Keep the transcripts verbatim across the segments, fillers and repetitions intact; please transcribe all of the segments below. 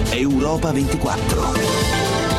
Europa ventiquattro.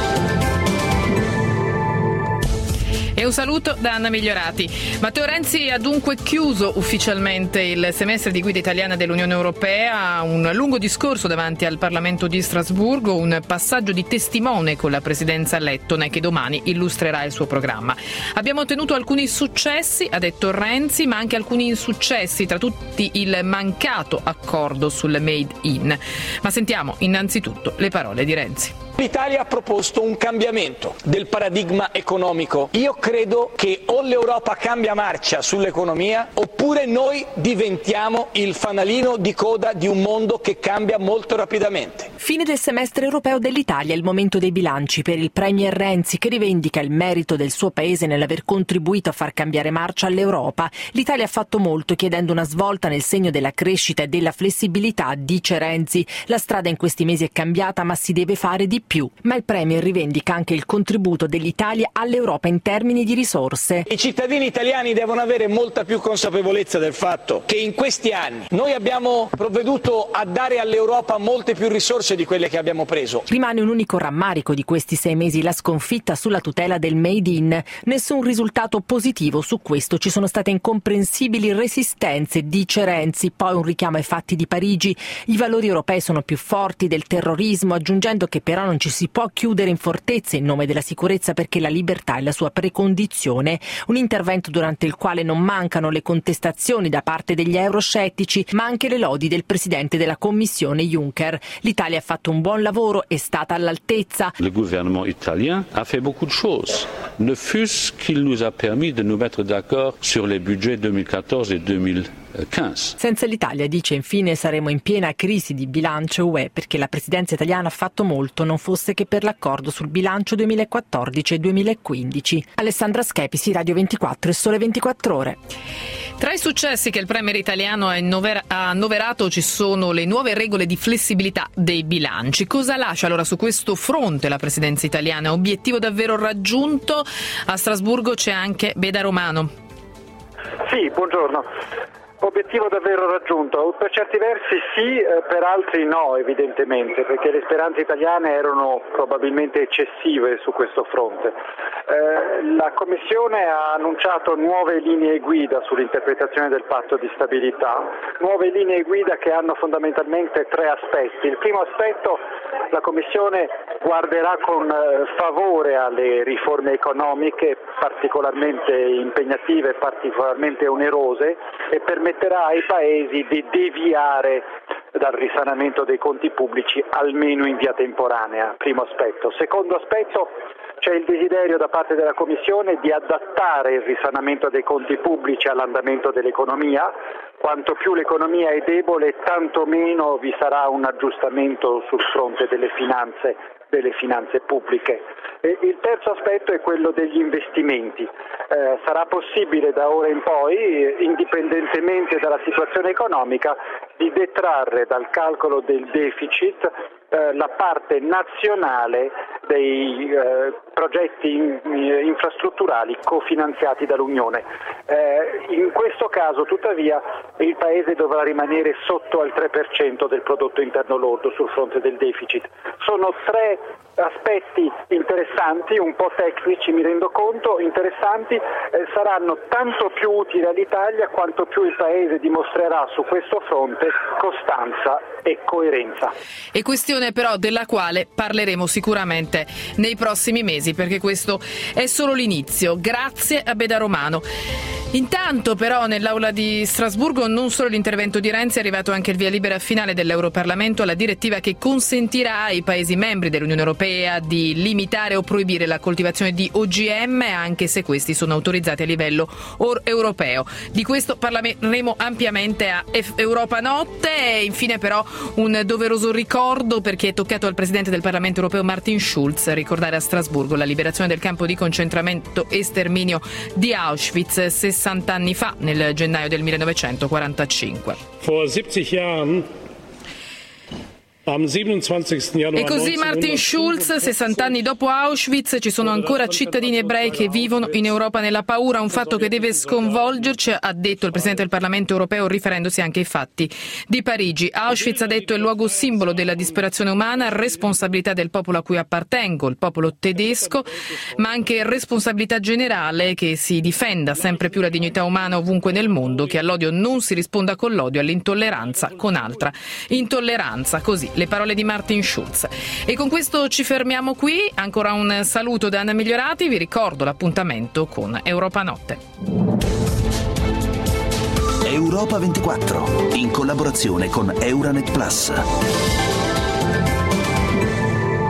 E un saluto da Anna Migliorati. Matteo Renzi ha dunque chiuso ufficialmente il semestre di guida italiana dell'Unione Europea, un lungo discorso davanti al Parlamento di Strasburgo, un passaggio di testimone con la presidenza lettone che domani illustrerà il suo programma. Abbiamo ottenuto alcuni successi, ha detto Renzi, ma anche alcuni insuccessi, tra tutti il mancato accordo sul Made in. Ma sentiamo innanzitutto le parole di Renzi. L'Italia ha proposto un cambiamento del paradigma economico. Io credo che o l'Europa cambia marcia sull'economia oppure noi diventiamo il fanalino di coda di un mondo che cambia molto rapidamente. Fine del semestre europeo dell'Italia, il momento dei bilanci per il Premier Renzi, che rivendica il merito del suo paese nell'aver contribuito a far cambiare marcia all'Europa. L'Italia ha fatto molto chiedendo una svolta nel segno della crescita e della flessibilità, dice Renzi. La strada in questi mesi è cambiata, ma si deve fare di più. Ma il Premier rivendica anche il contributo dell'Italia all'Europa in termini di risorse. I cittadini italiani devono avere molta più consapevolezza del fatto che in questi anni noi abbiamo provveduto a dare all'Europa molte più risorse di quelle che abbiamo preso. Rimane un unico rammarico di questi sei mesi, la sconfitta sulla tutela del Made in. Nessun risultato positivo su questo, ci sono state incomprensibili resistenze, dice Renzi. Poi un richiamo ai fatti di Parigi. I valori europei sono più forti del terrorismo, aggiungendo che però non ci si può chiudere in fortezze in nome della sicurezza perché la libertà è la sua precondizione. Un intervento durante il quale non mancano le contestazioni da parte degli euroscettici, ma anche le lodi del presidente della Commissione Juncker. L'Italia ha fatto un buon lavoro, è stata all'altezza. Le gouvernement italien a fait beaucoup de choses, ne fût-ce qu'il nous a permis de nous mettre d'accord sur les budgets duemilaquattordici e duemilaquindici. Senza l'Italia, dice, infine saremo in piena crisi di bilancio U E perché la presidenza italiana ha fatto molto, non fosse che per l'accordo sul bilancio duemilaquattordici e duemilaquindici. Alessandra Schepisi, Radio ventiquattro e Sole ventiquattro Ore. Tra i successi che il premier italiano ha annoverato ci sono le nuove regole di flessibilità dei bilanci. Cosa lascia allora su questo fronte la presidenza italiana? Obiettivo davvero raggiunto? A Strasburgo c'è anche Beda Romano. Sì, buongiorno. Obiettivo davvero raggiunto? Per certi versi sì, eh, per altri no evidentemente, perché le speranze italiane erano probabilmente eccessive su questo fronte. Eh, la Commissione ha annunciato nuove linee guida sull'interpretazione del patto di stabilità, nuove linee guida che hanno fondamentalmente tre aspetti. Il primo aspetto, la Commissione guarderà con eh, favore alle riforme economiche particolarmente impegnative, particolarmente onerose e permetterà ai paesi di deviare dal risanamento dei conti pubblici almeno in via temporanea, primo aspetto. Secondo aspetto, c'è il desiderio da parte della Commissione di adattare il risanamento dei conti pubblici all'andamento dell'economia. Quanto più l'economia è debole, tanto meno vi sarà un aggiustamento sul fronte delle finanze, delle finanze pubbliche. E il terzo aspetto è quello degli investimenti. Eh, sarà possibile da ora in poi, indipendentemente dalla situazione economica, di detrarre dal calcolo del deficit eh, la parte nazionale dei eh, progetti in, in, infrastrutturali cofinanziati dall'Unione. Eh, in questo caso, tuttavia, il Paese dovrà rimanere sotto al tre per cento del prodotto interno lordo sul fronte del deficit. Sono tre aspetti interessanti, un po' tecnici mi rendo conto, interessanti, eh, saranno tanto più utili all'Italia quanto più il Paese dimostrerà su questo fronte costanza e coerenza. E questione però della quale parleremo sicuramente nei prossimi mesi, perché questo è solo l'inizio. Grazie a Beda Romano. Intanto però nell'aula di Strasburgo non solo l'intervento di Renzi, è arrivato anche il via libera finale dell'Europarlamento alla direttiva che consentirà ai Paesi membri dell'Unione Europea di limitare o proibire la coltivazione di O G M anche se questi sono autorizzati a livello or- europeo. Di questo parleremo ampiamente a F- Europa Notte. E infine però un doveroso ricordo, perché è toccato al Presidente del Parlamento Europeo Martin Schulz ricordare a Strasburgo la liberazione del campo di concentramento e sterminio di Auschwitz sessanta anni fa, nel gennaio del millenovecentoquarantacinque. Vor siebzig Jahren E così Martin Schulz, sessanta anni dopo Auschwitz, ci sono ancora cittadini ebrei che vivono in Europa nella paura, un fatto che deve sconvolgerci, ha detto il Presidente del Parlamento europeo riferendosi anche ai fatti di Parigi. Auschwitz, ha detto, è il luogo simbolo della disperazione umana, responsabilità del popolo a cui appartengo, il popolo tedesco, ma anche responsabilità generale che si difenda sempre più la dignità umana ovunque nel mondo, che all'odio non si risponda con l'odio, all'intolleranza con altra intolleranza. Così le parole di Martin Schulz. E con questo ci fermiamo qui. Ancora un saluto da Anna Migliorati. Vi ricordo l'appuntamento con Europa Notte. Europa ventiquattro, in collaborazione con Euranet Plus.